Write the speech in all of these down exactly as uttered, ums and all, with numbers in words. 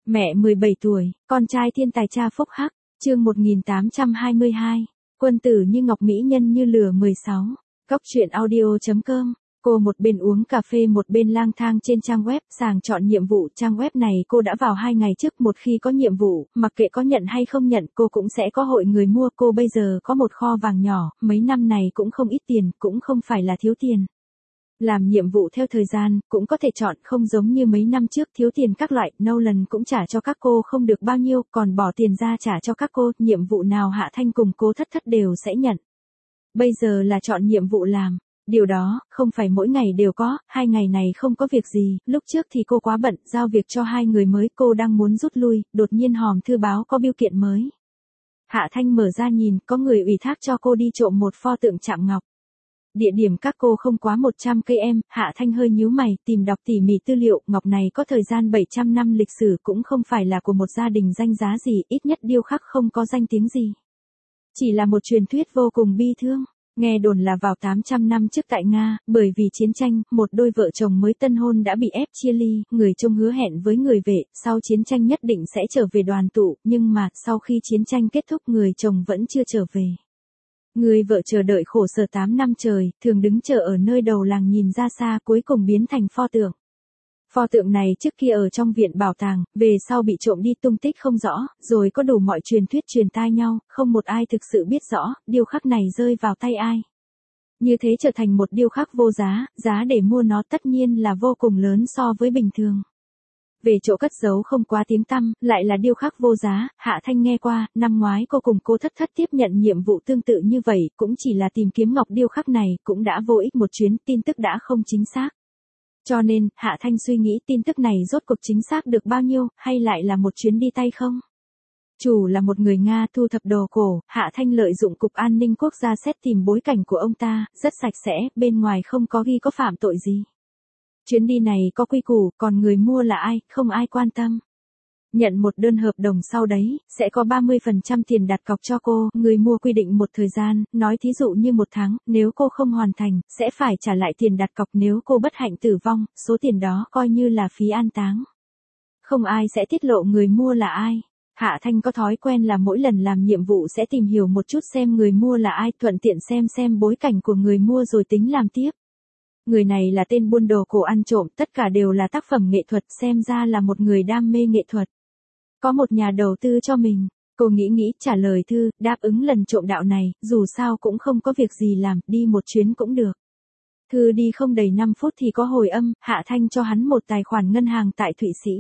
Mẹ mười bảy tuổi, con trai thiên tài cha phúc hắc, chương một nghìn tám trăm hai mươi hai, quân tử như ngọc mỹ nhân như lửa mười sáu, góc truyện audio.com. Cô một bên uống cà phê một bên lang thang trên trang web, sàng chọn nhiệm vụ. Trang web này cô đã vào hai ngày trước, một khi có nhiệm vụ, mặc kệ có nhận hay không nhận, cô cũng sẽ có hội người mua. Cô bây giờ có một kho vàng nhỏ, mấy năm này cũng không ít tiền, cũng không phải là thiếu tiền. Làm nhiệm vụ theo thời gian, cũng có thể chọn, không giống như mấy năm trước thiếu tiền các loại, Nolan cũng trả cho các cô không được bao nhiêu, còn bỏ tiền ra trả cho các cô, nhiệm vụ nào Hạ Thanh cùng Cố Thất Thất đều sẽ nhận. Bây giờ là chọn nhiệm vụ làm. Điều đó, không phải mỗi ngày đều có, hai ngày này không có việc gì, lúc trước thì cô quá bận, giao việc cho hai người mới, cô đang muốn rút lui, đột nhiên hòm thư báo có bưu kiện mới. Hạ Thanh mở ra nhìn, có người ủy thác cho cô đi trộm một pho tượng chạm ngọc. Địa điểm các cô không quá một trăm cây em, Hạ Thanh hơi nhíu mày, tìm đọc tỉ mỉ tư liệu, ngọc này có thời gian bảy trăm năm lịch sử, cũng không phải là của một gia đình danh giá gì, ít nhất điêu khắc không có danh tiếng gì. Chỉ là một truyền thuyết vô cùng bi thương. Nghe đồn là vào tám trăm năm trước tại Nga, bởi vì chiến tranh, một đôi vợ chồng mới tân hôn đã bị ép chia ly, người trông hứa hẹn với người vệ, sau chiến tranh nhất định sẽ trở về đoàn tụ, nhưng mà, sau khi chiến tranh kết thúc người chồng vẫn chưa trở về. Người vợ chờ đợi khổ sở tám năm trời, thường đứng chờ ở nơi đầu làng nhìn ra xa, cuối cùng biến thành pho tượng. Pho tượng này trước kia ở trong viện bảo tàng, về sau bị trộm đi tung tích không rõ, rồi có đủ mọi truyền thuyết truyền tai nhau, không một ai thực sự biết rõ, điêu khắc này rơi vào tay ai. Như thế trở thành một điêu khắc vô giá, giá để mua nó tất nhiên là vô cùng lớn so với bình thường. Về chỗ cất giấu không quá tiếng tăm, lại là điêu khắc vô giá, Hạ Thanh nghe qua, năm ngoái cô cùng Cố Thất Thất tiếp nhận nhiệm vụ tương tự như vậy, cũng chỉ là tìm kiếm ngọc điêu khắc này, cũng đã vô ích một chuyến, tin tức đã không chính xác. Cho nên, Hạ Thanh suy nghĩ tin tức này rốt cuộc chính xác được bao nhiêu, hay lại là một chuyến đi tay không? Chủ là một người Nga thu thập đồ cổ, Hạ Thanh lợi dụng Cục An ninh Quốc gia xét tìm bối cảnh của ông ta, rất sạch sẽ, bên ngoài không có ghi có phạm tội gì. Chuyến đi này có quy củ, còn người mua là ai, không ai quan tâm. Nhận một đơn hợp đồng sau đấy, sẽ có ba mươi phần trăm tiền đặt cọc cho cô, người mua quy định một thời gian, nói thí dụ như một tháng, nếu cô không hoàn thành, sẽ phải trả lại tiền đặt cọc, nếu cô bất hạnh tử vong, số tiền đó coi như là phí an táng. Không ai sẽ tiết lộ người mua là ai. Hạ Thanh có thói quen là mỗi lần làm nhiệm vụ sẽ tìm hiểu một chút xem người mua là ai, thuận tiện xem xem bối cảnh của người mua rồi tính làm tiếp. Người này là tên buôn đồ cổ ăn trộm, tất cả đều là tác phẩm nghệ thuật, xem ra là một người đam mê nghệ thuật. Có một nhà đầu tư cho mình, cô nghĩ nghĩ trả lời thư, đáp ứng lần trộm đạo này, dù sao cũng không có việc gì làm, đi một chuyến cũng được. Thư đi không đầy năm phút thì có hồi âm, Hạ Thanh cho hắn một tài khoản ngân hàng tại Thụy Sĩ.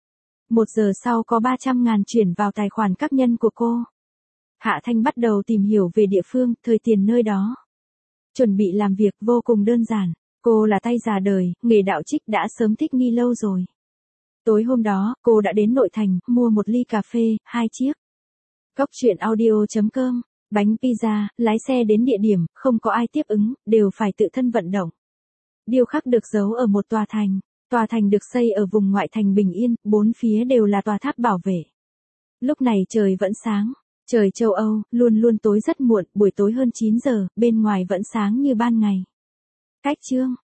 Một giờ sau có ba trăm ngàn chuyển vào tài khoản các nhân của cô. Hạ Thanh bắt đầu tìm hiểu về địa phương, thời tiền nơi đó. Chuẩn bị làm việc vô cùng đơn giản, cô là tay già đời, nghề đạo trích đã sớm thích nghi lâu rồi. Tối hôm đó, cô đã đến nội thành, mua một ly cà phê, hai chiếc. Góc truyện audio.com, bánh pizza, lái xe đến địa điểm, không có ai tiếp ứng, đều phải tự thân vận động. Điêu khắc được giấu ở một tòa thành. Tòa thành được xây ở vùng ngoại thành bình yên, bốn phía đều là tòa tháp bảo vệ. Lúc này trời vẫn sáng. Trời châu Âu, luôn luôn tối rất muộn, buổi tối hơn chín giờ, bên ngoài vẫn sáng như ban ngày. Cách chương.